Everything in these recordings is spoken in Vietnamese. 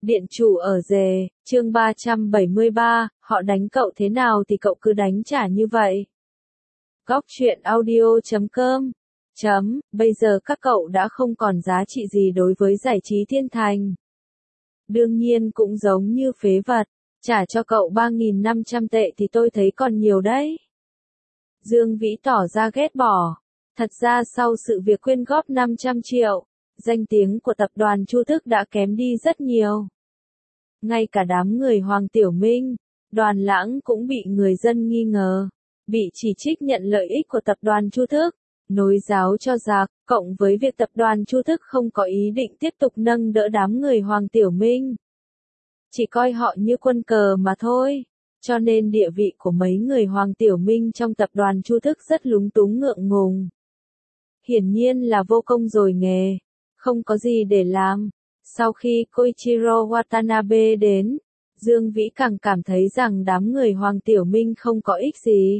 Điện chủ ở rề, chương 373, họ đánh cậu thế nào thì cậu cứ đánh trả như vậy. Góc truyện audio.com Bây giờ các cậu đã không còn giá trị gì đối với giải trí thiên thành. Đương nhiên cũng giống như phế vật, trả cho cậu 3.500 tệ thì tôi thấy còn nhiều đấy. Dương Vĩ tỏ ra ghét bỏ. Thật ra sau sự việc quyên góp 500 triệu, danh tiếng của tập đoàn Chu Thức đã kém đi rất nhiều. Ngay cả đám người Hoàng Tiểu Minh, Đoàn Lãng cũng bị người dân nghi ngờ, bị chỉ trích nhận lợi ích của tập đoàn Chu Thức, nối giáo cho giặc, cộng với việc tập đoàn Chu Thức không có ý định tiếp tục nâng đỡ đám người Hoàng Tiểu Minh. Chỉ coi họ như quân cờ mà thôi, cho nên địa vị của mấy người Hoàng Tiểu Minh trong tập đoàn Chu Thức rất lúng túng ngượng ngùng. Hiển nhiên là vô công rồi nghề, không có gì để làm. Sau khi Koichiro Watanabe đến, Dương Vĩ càng cảm thấy rằng đám người Hoàng Tiểu Minh không có ích gì.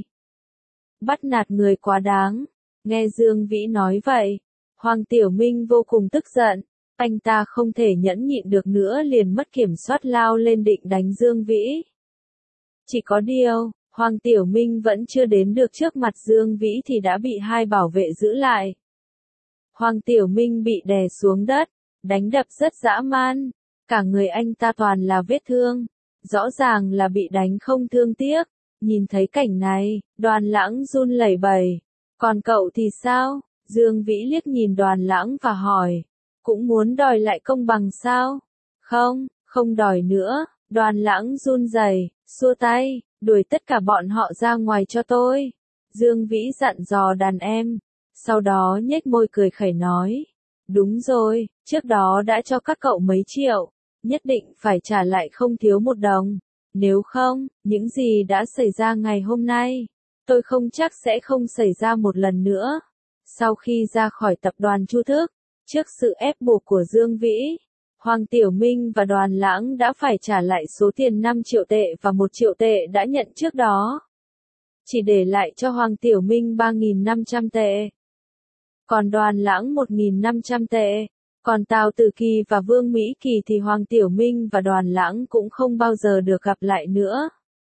Bắt nạt người quá đáng. Nghe Dương Vĩ nói vậy, Hoàng Tiểu Minh vô cùng tức giận. Anh ta không thể nhẫn nhịn được nữa liền mất kiểm soát lao lên định đánh Dương Vĩ. Chỉ có điều, Hoàng Tiểu Minh vẫn chưa đến được trước mặt Dương Vĩ thì đã bị hai bảo vệ giữ lại. Hoàng Tiểu Minh bị đè xuống đất, đánh đập rất dã man, cả người anh ta toàn là vết thương, rõ ràng là bị đánh không thương tiếc. Nhìn thấy cảnh này, Đoàn Lãng run lẩy bẩy. Còn cậu thì sao? Dương Vĩ liếc nhìn Đoàn Lãng và hỏi, cũng muốn đòi lại công bằng sao? Không, không đòi nữa. Đoàn Lãng run rẩy, xua tay, đuổi tất cả bọn họ ra ngoài cho tôi. Dương Vĩ dặn dò đàn em, sau đó nhếch môi cười khẩy nói, đúng rồi, trước đó đã cho các cậu mấy triệu, nhất định phải trả lại không thiếu một đồng, nếu không, những gì đã xảy ra ngày hôm nay, tôi không chắc sẽ không xảy ra một lần nữa. Sau khi ra khỏi tập đoàn Chu Thức, trước sự ép buộc của Dương Vĩ, Hoàng Tiểu Minh và Đoàn Lãng đã phải trả lại số tiền 5 triệu tệ và 1 triệu tệ đã nhận trước đó. Chỉ để lại cho Hoàng Tiểu Minh 3.500 tệ. Còn Đoàn Lãng 1.500 tệ. Còn Tào Tử Kỳ và Vương Mỹ Kỳ thì Hoàng Tiểu Minh và Đoàn Lãng cũng không bao giờ được gặp lại nữa.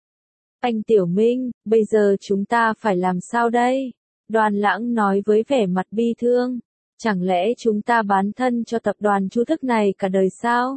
Anh Tiểu Minh, bây giờ chúng ta phải làm sao đây? Đoàn Lãng nói với vẻ mặt bi thương. Chẳng lẽ chúng ta bán thân cho tập đoàn Chu Thức này cả đời sao?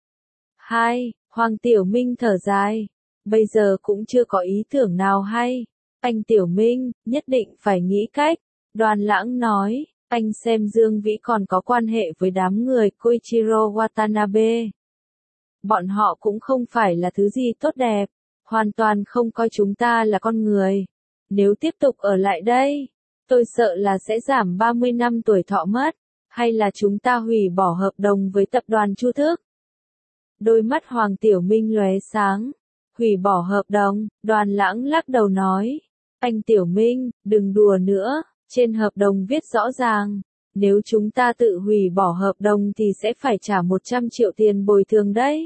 Hoàng Tiểu Minh thở dài. Bây giờ cũng chưa có ý tưởng nào hay. Anh Tiểu Minh, nhất định phải nghĩ cách. Đoàn Lãng nói, anh xem Dương Vĩ còn có quan hệ với đám người Koichiro Watanabe. Bọn họ cũng không phải là thứ gì tốt đẹp, hoàn toàn không coi chúng ta là con người. Nếu tiếp tục ở lại đây, tôi sợ là sẽ giảm 30 năm tuổi thọ mất, hay là chúng ta hủy bỏ hợp đồng với tập đoàn Chu Thức. Đôi mắt Hoàng Tiểu Minh lóe sáng, hủy bỏ hợp đồng, Đoàn Lãng lắc đầu nói, anh Tiểu Minh, đừng đùa nữa. Trên hợp đồng viết rõ ràng, nếu chúng ta tự hủy bỏ hợp đồng thì sẽ phải trả 100 triệu tiền bồi thường đấy.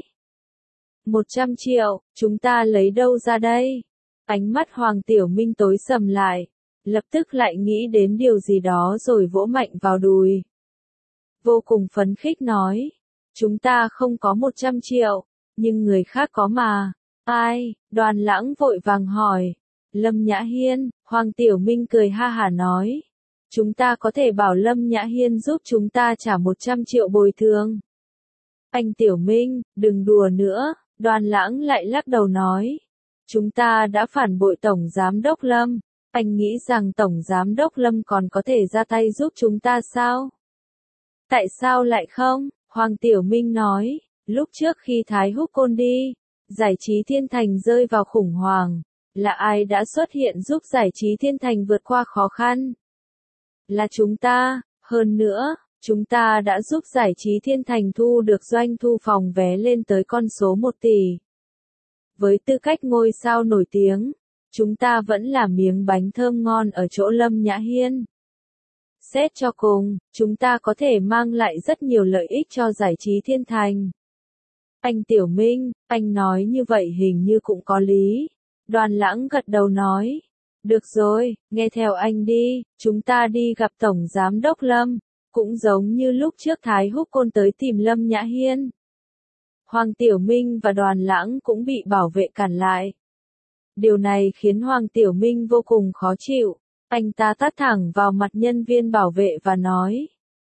100 triệu, chúng ta lấy đâu ra đây? Ánh mắt Hoàng Tiểu Minh tối sầm lại, lập tức lại nghĩ đến điều gì đó rồi vỗ mạnh vào đùi. Vô cùng phấn khích nói, chúng ta không có 100 triệu, nhưng người khác có mà. Ai? Đoàn Lãng vội vàng hỏi. Lâm Nhã Hiên. Hoàng Tiểu Minh cười ha hả nói, chúng ta có thể bảo Lâm Nhã Hiên giúp chúng ta trả 100 triệu bồi thường. Anh Tiểu Minh, đừng đùa nữa. Đoàn Lãng lại lắc đầu nói, chúng ta đã phản bội Tổng Giám đốc Lâm. Anh nghĩ rằng Tổng Giám đốc Lâm còn có thể ra tay giúp chúng ta sao? Tại sao lại không? Hoàng Tiểu Minh nói, lúc trước khi Thái Húc Côn đi, giải trí thiên thành rơi vào khủng hoảng. Là ai đã xuất hiện giúp giải trí thiên thành vượt qua khó khăn? Là chúng ta, hơn nữa, chúng ta đã giúp giải trí thiên thành thu được doanh thu phòng vé lên tới con số 1 tỷ. Với tư cách ngôi sao nổi tiếng, chúng ta vẫn là miếng bánh thơm ngon ở chỗ Lâm Nhã Hiên. Xét cho cùng, chúng ta có thể mang lại rất nhiều lợi ích cho giải trí thiên thành. Anh Tiểu Minh, anh nói như vậy hình như cũng có lý. Đoàn Lãng gật đầu nói, được rồi, nghe theo anh đi, chúng ta đi gặp Tổng Giám đốc Lâm, cũng giống như lúc trước Thái Húc Côn tới tìm Lâm Nhã Hiên. Hoàng Tiểu Minh và Đoàn Lãng cũng bị bảo vệ cản lại. Điều này khiến Hoàng Tiểu Minh vô cùng khó chịu. Anh ta tát thẳng vào mặt nhân viên bảo vệ và nói.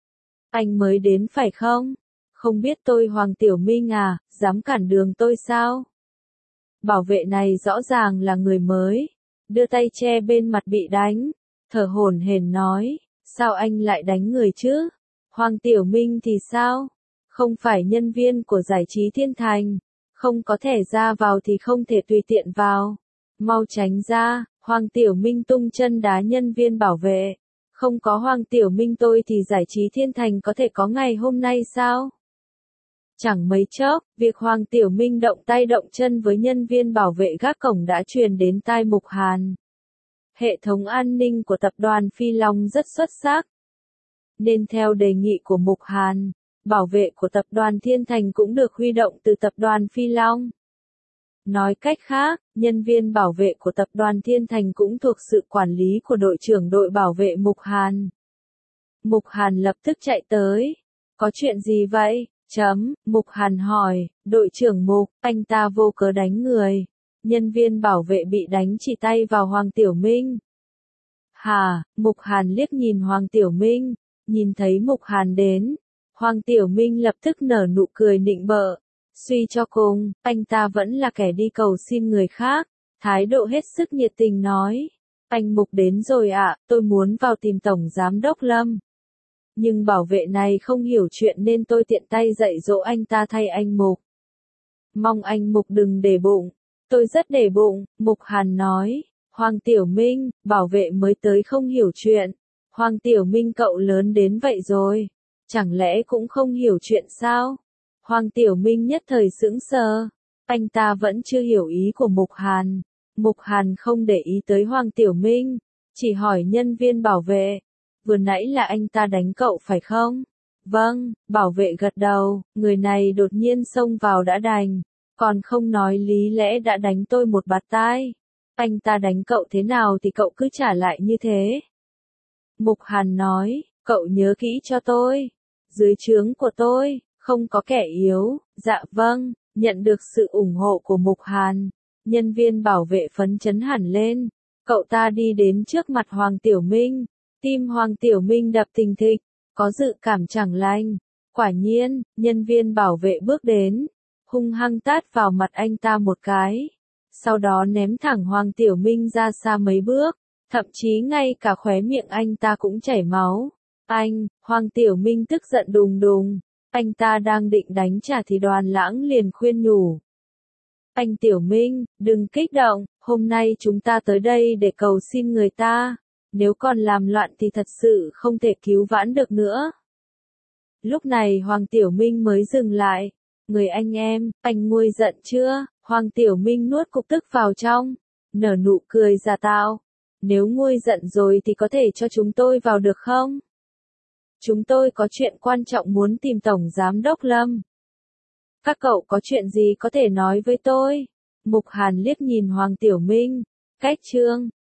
Anh mới đến phải không? Không biết tôi Hoàng Tiểu Minh à, dám cản đường tôi sao? Bảo vệ này rõ ràng là người mới. Đưa tay che bên mặt bị đánh. Thở hổn hển nói. Sao anh lại đánh người chứ? Hoàng Tiểu Minh thì sao? Không phải nhân viên của giải trí Thiên Thành. Không có thẻ ra vào thì không thể tùy tiện vào. Mau tránh ra. Hoàng Tiểu Minh tung chân đá nhân viên bảo vệ. Không có Hoàng Tiểu Minh tôi thì giải trí Thiên Thành có thể có ngày hôm nay sao? Chẳng mấy chốc, việc Hoàng Tiểu Minh động tay động chân với nhân viên bảo vệ gác cổng đã truyền đến tai Mục Hàn. Hệ thống an ninh của tập đoàn Phi Long rất xuất sắc. Nên theo đề nghị của Mục Hàn, bảo vệ của tập đoàn Thiên Thành cũng được huy động từ tập đoàn Phi Long. Nói cách khác, nhân viên bảo vệ của tập đoàn Thiên Thành cũng thuộc sự quản lý của đội trưởng đội bảo vệ Mục Hàn. Mục Hàn lập tức chạy tới. Có chuyện gì vậy? Mục Hàn hỏi, đội trưởng Mục, anh ta vô cớ đánh người. Nhân viên bảo vệ bị đánh chỉ tay vào Hoàng Tiểu Minh. Hả? Mục Hàn liếc nhìn Hoàng Tiểu Minh, nhìn thấy Mục Hàn đến. Hoàng Tiểu Minh lập tức nở nụ cười nịnh bợ. Suy cho cùng, anh ta vẫn là kẻ đi cầu xin người khác. Thái độ hết sức nhiệt tình nói. Anh Mục đến rồi ạ, tôi muốn vào tìm Tổng Giám đốc Lâm. Nhưng bảo vệ này không hiểu chuyện nên tôi tiện tay dạy dỗ anh ta thay anh Mục. Mong anh Mục đừng để bụng. Tôi rất để bụng, Mục Hàn nói. Hoàng Tiểu Minh, bảo vệ mới tới không hiểu chuyện. Hoàng Tiểu Minh cậu lớn đến vậy rồi. Chẳng lẽ cũng không hiểu chuyện sao? Hoàng Tiểu Minh nhất thời sững sờ. Anh ta vẫn chưa hiểu ý của Mục Hàn. Mục Hàn không để ý tới Hoàng Tiểu Minh. Chỉ hỏi nhân viên bảo vệ. Vừa nãy là anh ta đánh cậu phải không? Vâng, bảo vệ gật đầu. Người này đột nhiên xông vào đã đành. Còn không nói lý lẽ đã đánh tôi một bạt tai. Anh ta đánh cậu thế nào thì cậu cứ trả lại như thế. Mục Hàn nói, cậu nhớ kỹ cho tôi. Dưới trướng của tôi, không có kẻ yếu. Dạ vâng, nhận được sự ủng hộ của Mục Hàn. Nhân viên bảo vệ phấn chấn hẳn lên. Cậu ta đi đến trước mặt Hoàng Tiểu Minh. Tim Hoàng Tiểu Minh đập thình thịch. Có dự cảm chẳng lành. Quả nhiên, nhân viên bảo vệ bước đến. Hung hăng tát vào mặt anh ta một cái. Sau đó ném thẳng Hoàng Tiểu Minh ra xa mấy bước. Thậm chí ngay cả khóe miệng anh ta cũng chảy máu. Hoàng Tiểu Minh tức giận đùng đùng. Anh ta đang định đánh trả thì Đoàn Lãng liền khuyên nhủ. Anh Tiểu Minh, đừng kích động, hôm nay chúng ta tới đây để cầu xin người ta. Nếu còn làm loạn thì thật sự không thể cứu vãn được nữa. Lúc này Hoàng Tiểu Minh mới dừng lại. Người anh em, anh nguôi giận chưa? Hoàng Tiểu Minh nuốt cục tức vào trong. Nở nụ cười giả tạo. Nếu nguôi giận rồi thì có thể cho chúng tôi vào được không? Chúng tôi có chuyện quan trọng muốn tìm Tổng Giám đốc Lâm. Các cậu có chuyện gì có thể nói với tôi? Mục Hàn liếc nhìn Hoàng Tiểu Minh. Cách chương